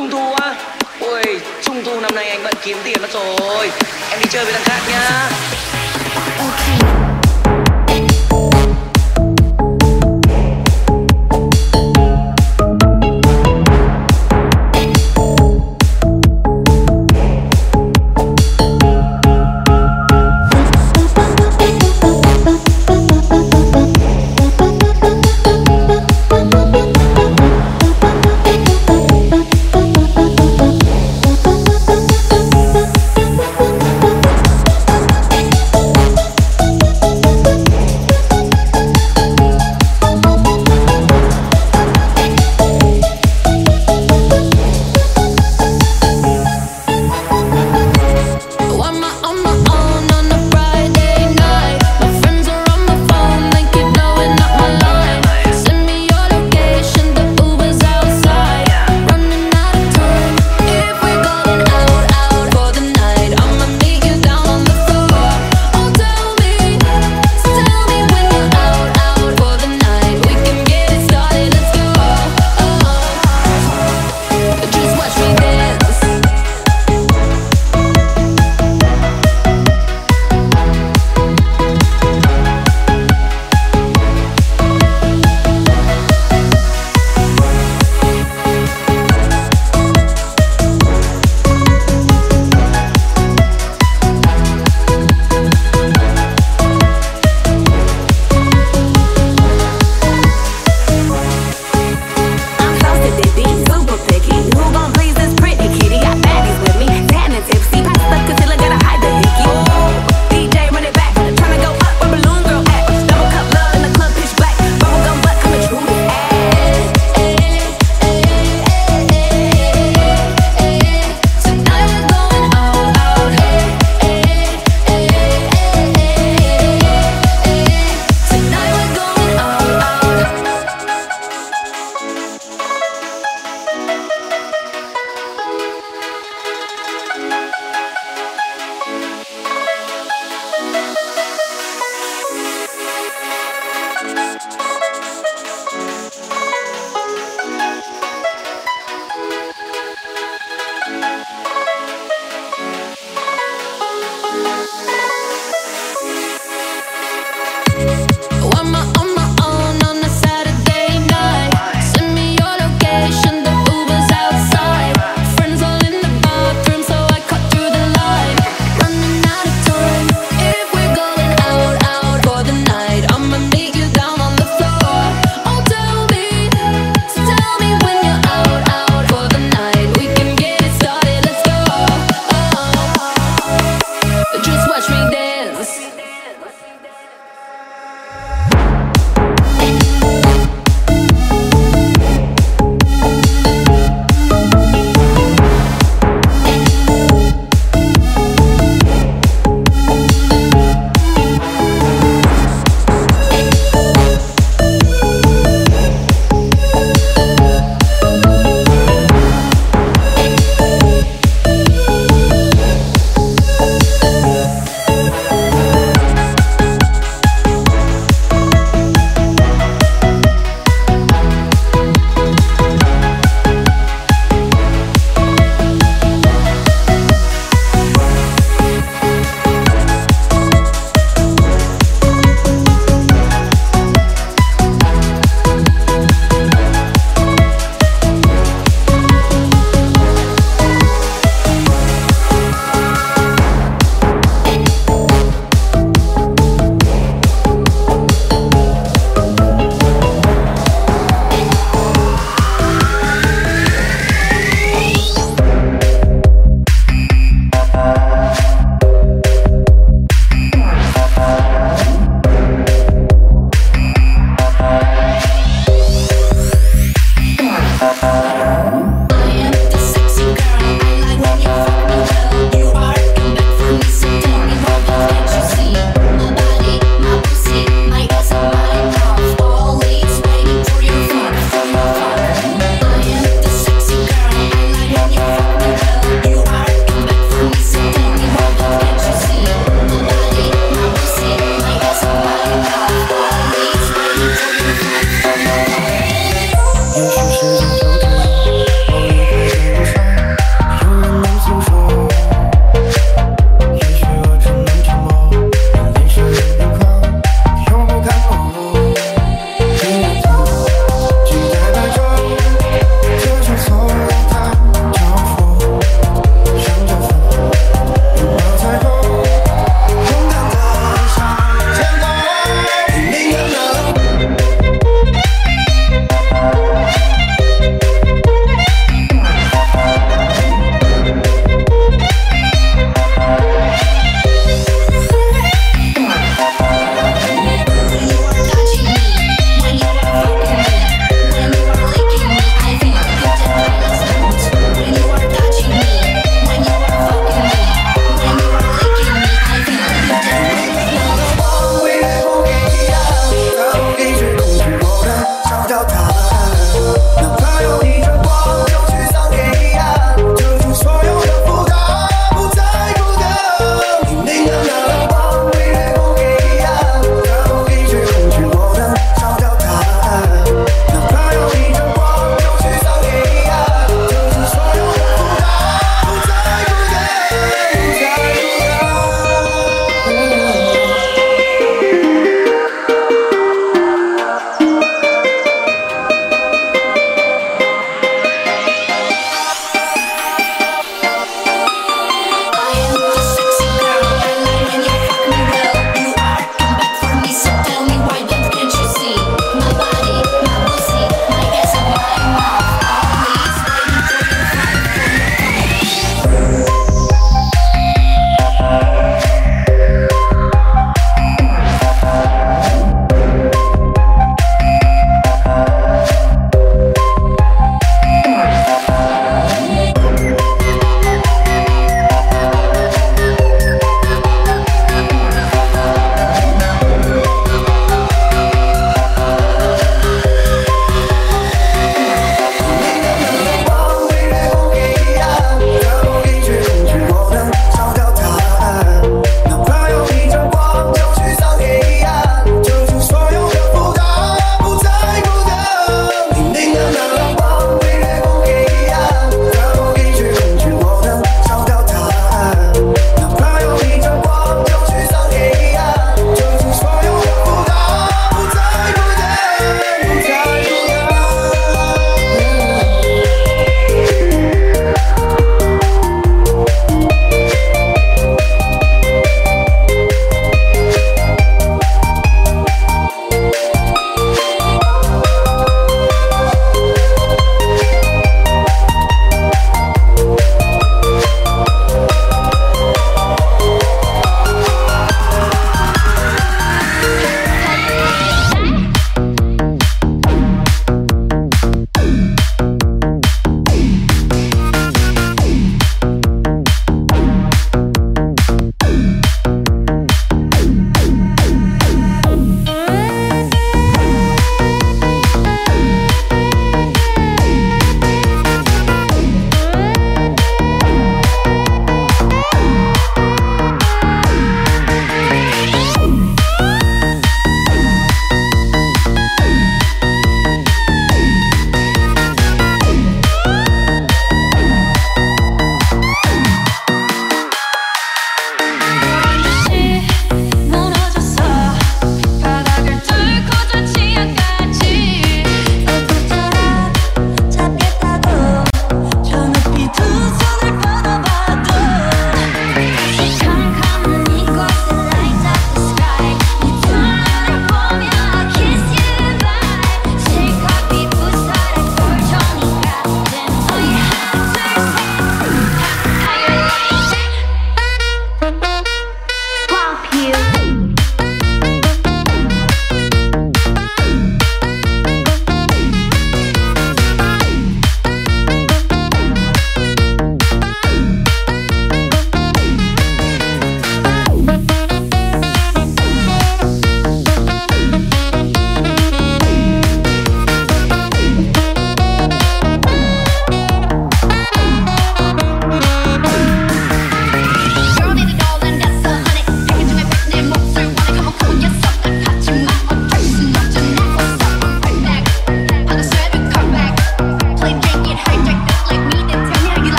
Trung thu á? Ôi, Trung thu năm nay anh bận kiếm tiền mất rồi. Em đi chơi với thằng khác nhá.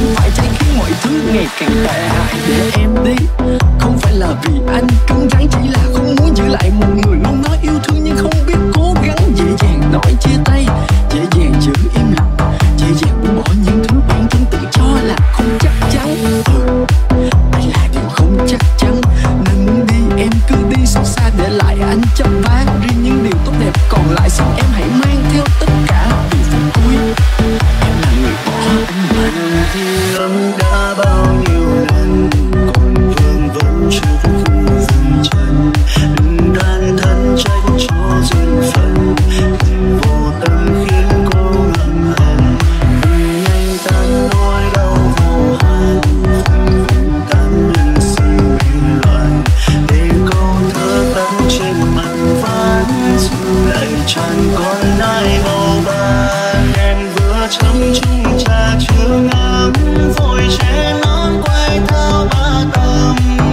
phải trái khiến mọi thứ ngày càng tệ hại. Để em đi không phải là vì anh cứng rắn, chỉ là không muốn giữ lại một người luôn nói yêu thương nhưng không biết cố gắng. Dễ dàng nói chia tay, dễ dàng giữ im lặng, dễ dàng buông bỏ những thứ bản thân tự cho là không chắc chắn. Anh là điều không chắc chắn nên muốn đi em cứ đi xót xa, để lại anh chăm vá riêng những điều tốt đẹp còn lại. Xin em hãy mang theo tất cả từ phút cuối. Em là người bỏ anh mà. Anh thì em đã bao nhiêu lần còn vương vấn chưa có khu dừng chân. Đừng than thân trách cho duyên phận, tình vô tâm khiến cô hận hận. Đừng nhanh tan nỗi đau vô hạn, phanh tan nhân sinh biến loạn. Để câu thơ tắt trên mặt ván, dù lại chẳng còn ai bầu ban. Em vừa chấm chung trà chưa ngắm, vội che nón quay thao ba tầm.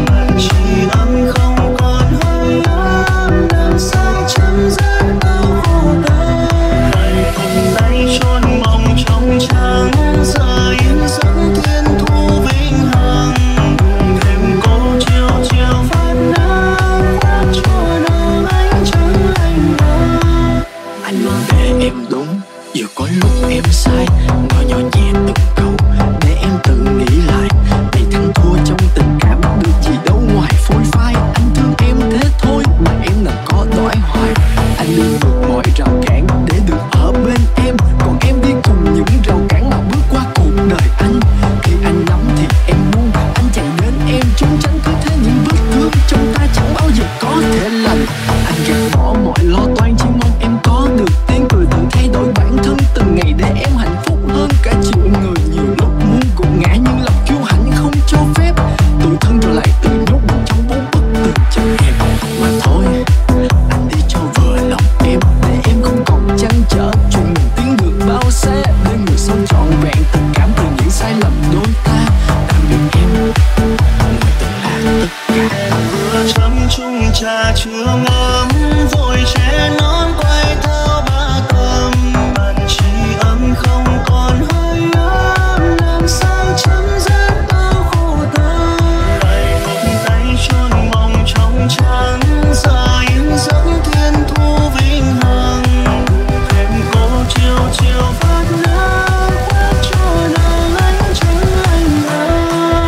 Chỉ âm không còn hơi ấm, làm sao chấm dứt đau khổ tâm. Phải cầm tay chôn mộng trong trắng, giờ yên giấc thiên thu vĩnh hằng. Thêm cô chiều chiều phát nắng, khoác cho nắng ánh trắng lạnh lẽo. Anh luôn để em đúng, dù có lúc em sai, nói nhỏ nhẹ từng câu để em tự nghĩ lại. Để thắng thua trong tình cảm được gì đâu ngoài phôi phai. Anh thương em thế thôi mà em nào có đói hoài. Anh đi vượt mọi rào cản để được ở bên em, còn em đi cùng những rào cản mà bước qua cuộc đời anh. Khi anh nắm thì em buông, anh chạy đến em trốn tránh, cứ thế những vết thương trong ta chẳng bao giờ có thể lành. Anh gạt bỏ mọi lo toan, chỉ mong em có được tiếng cười, tự thay đổi bản thân từng ngày để em hạnh phúc hơn cả triệu người. Nhiều lúc muốn gục ngã nhưng lòng kiêu hãnh không cho phép, tủi thân rồi lại tự nhốt mình trong bốn bức tường chật hẹp. Mà thôi anh đi cho vừa lòng em, để em không còn chăn trở chuyện mình tiến được bao xa. Để người sống trọn vẹn tình cảm từ những sai lầm đôi ta. Tạm biệt em, người từng là tất cả. Em vừa chấm chung trà chưa ngấm, vội che nón quay thao ba tầm. Bàn chỉ âm không còn hơi ấm, làm sao chấm dứt đau khổ tâm. Phải một tay chôn mộng trong trắng, giờ yên giấc thiên thu vĩnh hằng. Thêm cô chiều chiều phát nắng, khoác cho nắng ánh trắng lạnh lẽo.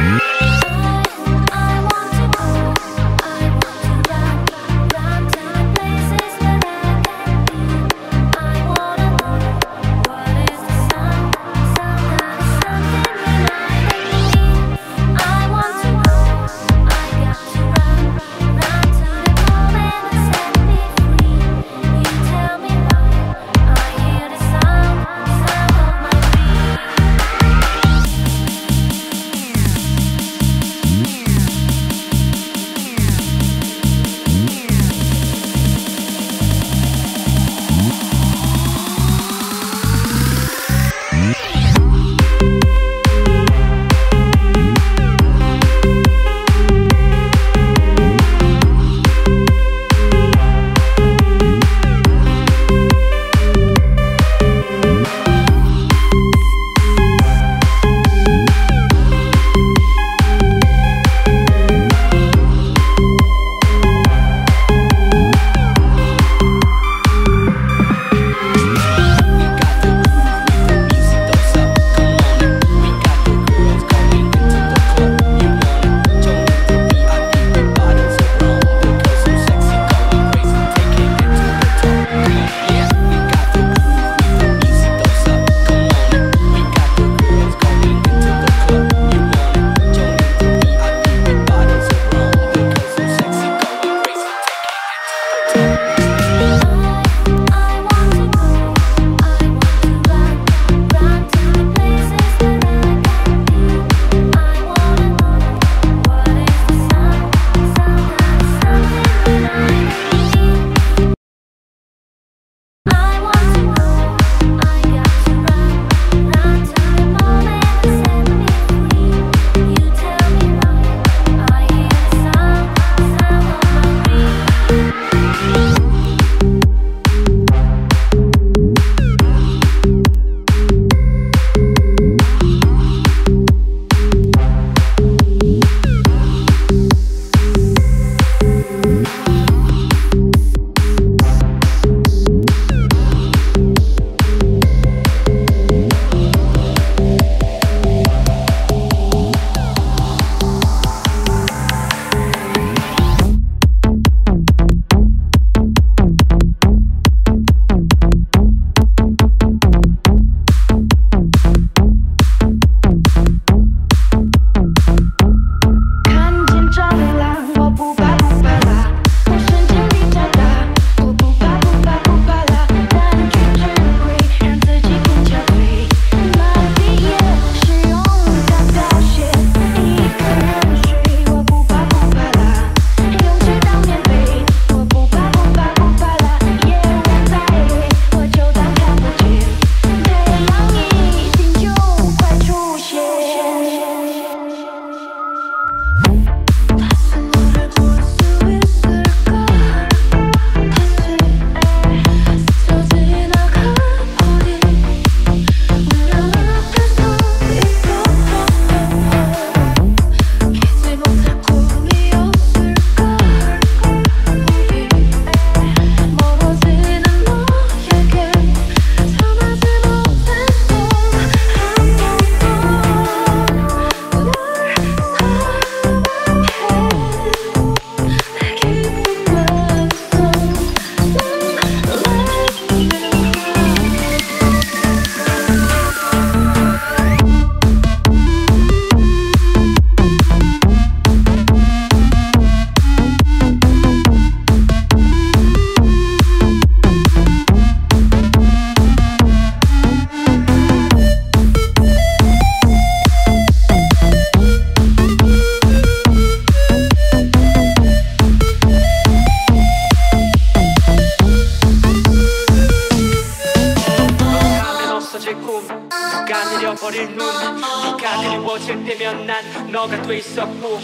버릴 눈 네가 그리워질 때면 난 너가 돼 있었고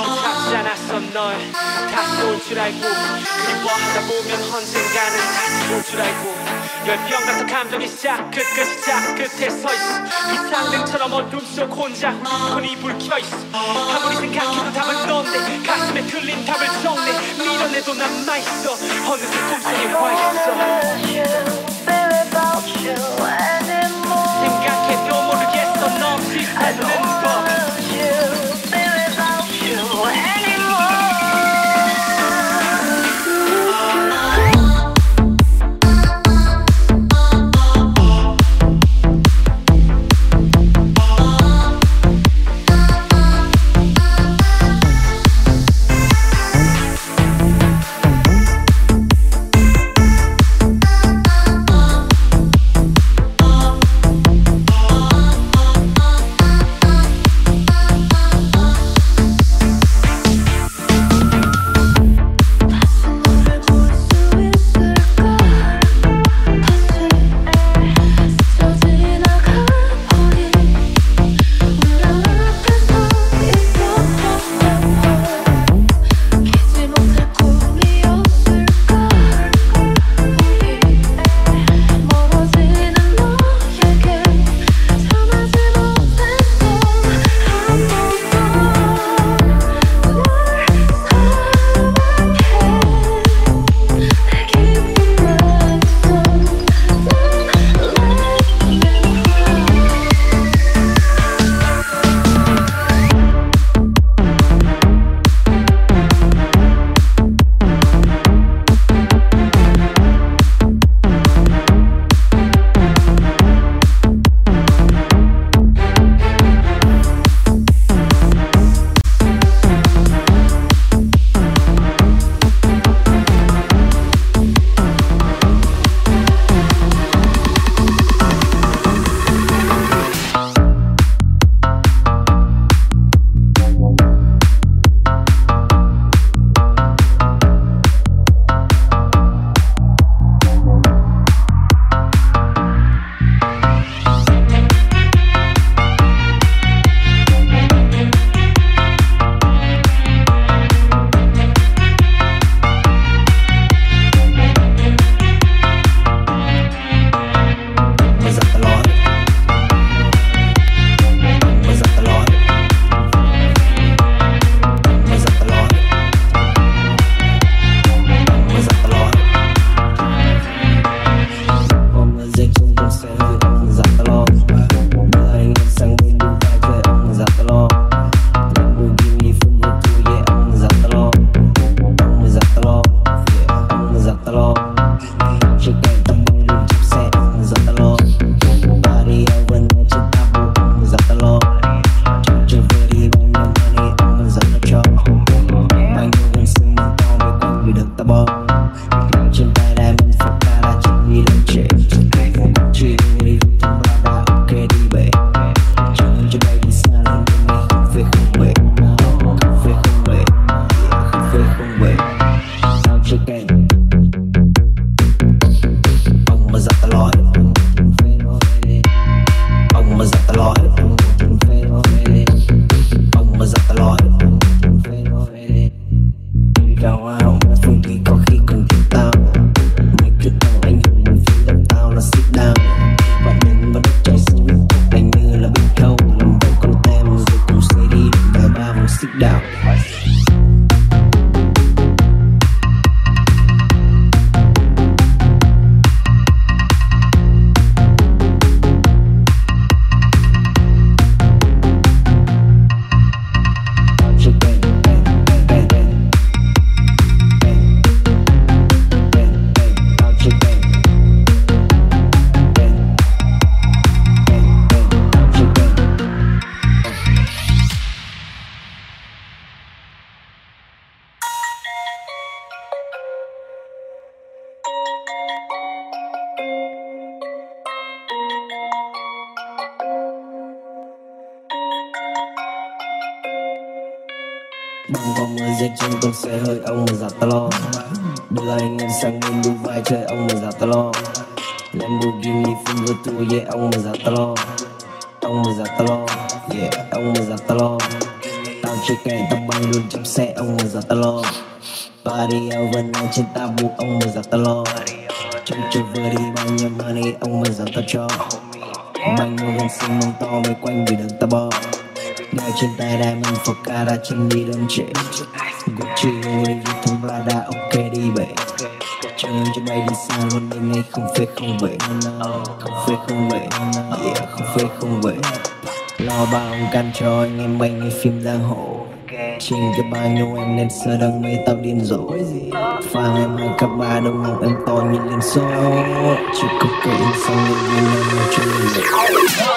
찾지 않았어 널 다시 올 줄 알고 그리워하다 보면 언젠가는 다시 올 줄 알고 열병 같은 감정이 시작 끝에 서 있어 비상등처럼 어둠 속 혼자 흔히 불 켜있어 아무리 생각해도 답은 넌데 가슴에 틀린 답을 정내 밀어내도 남아있어 어느새 꿈속에 와있어 생각해도 모르겠어 너 없이 사는 법 sit down. Băng qua mưa rét trên con xe hơi ông mà giặt ta lo. Đưa anh em sang bên Dubai chơi ông mà giặt ta lo. Lamborghini Finger Tour yeah ông mà giặt ta lo. Ông mà giặt ta lo, yeah ông mà giặt ta lo. Tao chơi kèn tao băng luôn trong xe ông mà giặt ta lo. Party overnight trên ta buộc ông mà giặt ta lo. Trong chơi vừa đi bao nhiêu money ông mà giặt ta cho. Bánh mua gần xinh mông to vây quanh vì đường ta bo. Đeo trên tay diamond Focada chân đi đơn trễ. Gucci Louis Vuitton Prada ok đi bể. Chơi cho bay đi xa luôn đêm nay không phê không về. Không phê không về, yeah không phê không về. Lo bao ông can cho anh em bay như phim giang hồ. Trình cho bao nhiêu em nên sơ đang mê tao điên rồ. Phang em hai cặp ba đông lòng em to như Liên Xô. Chỉ có kể xong người viên em cho mình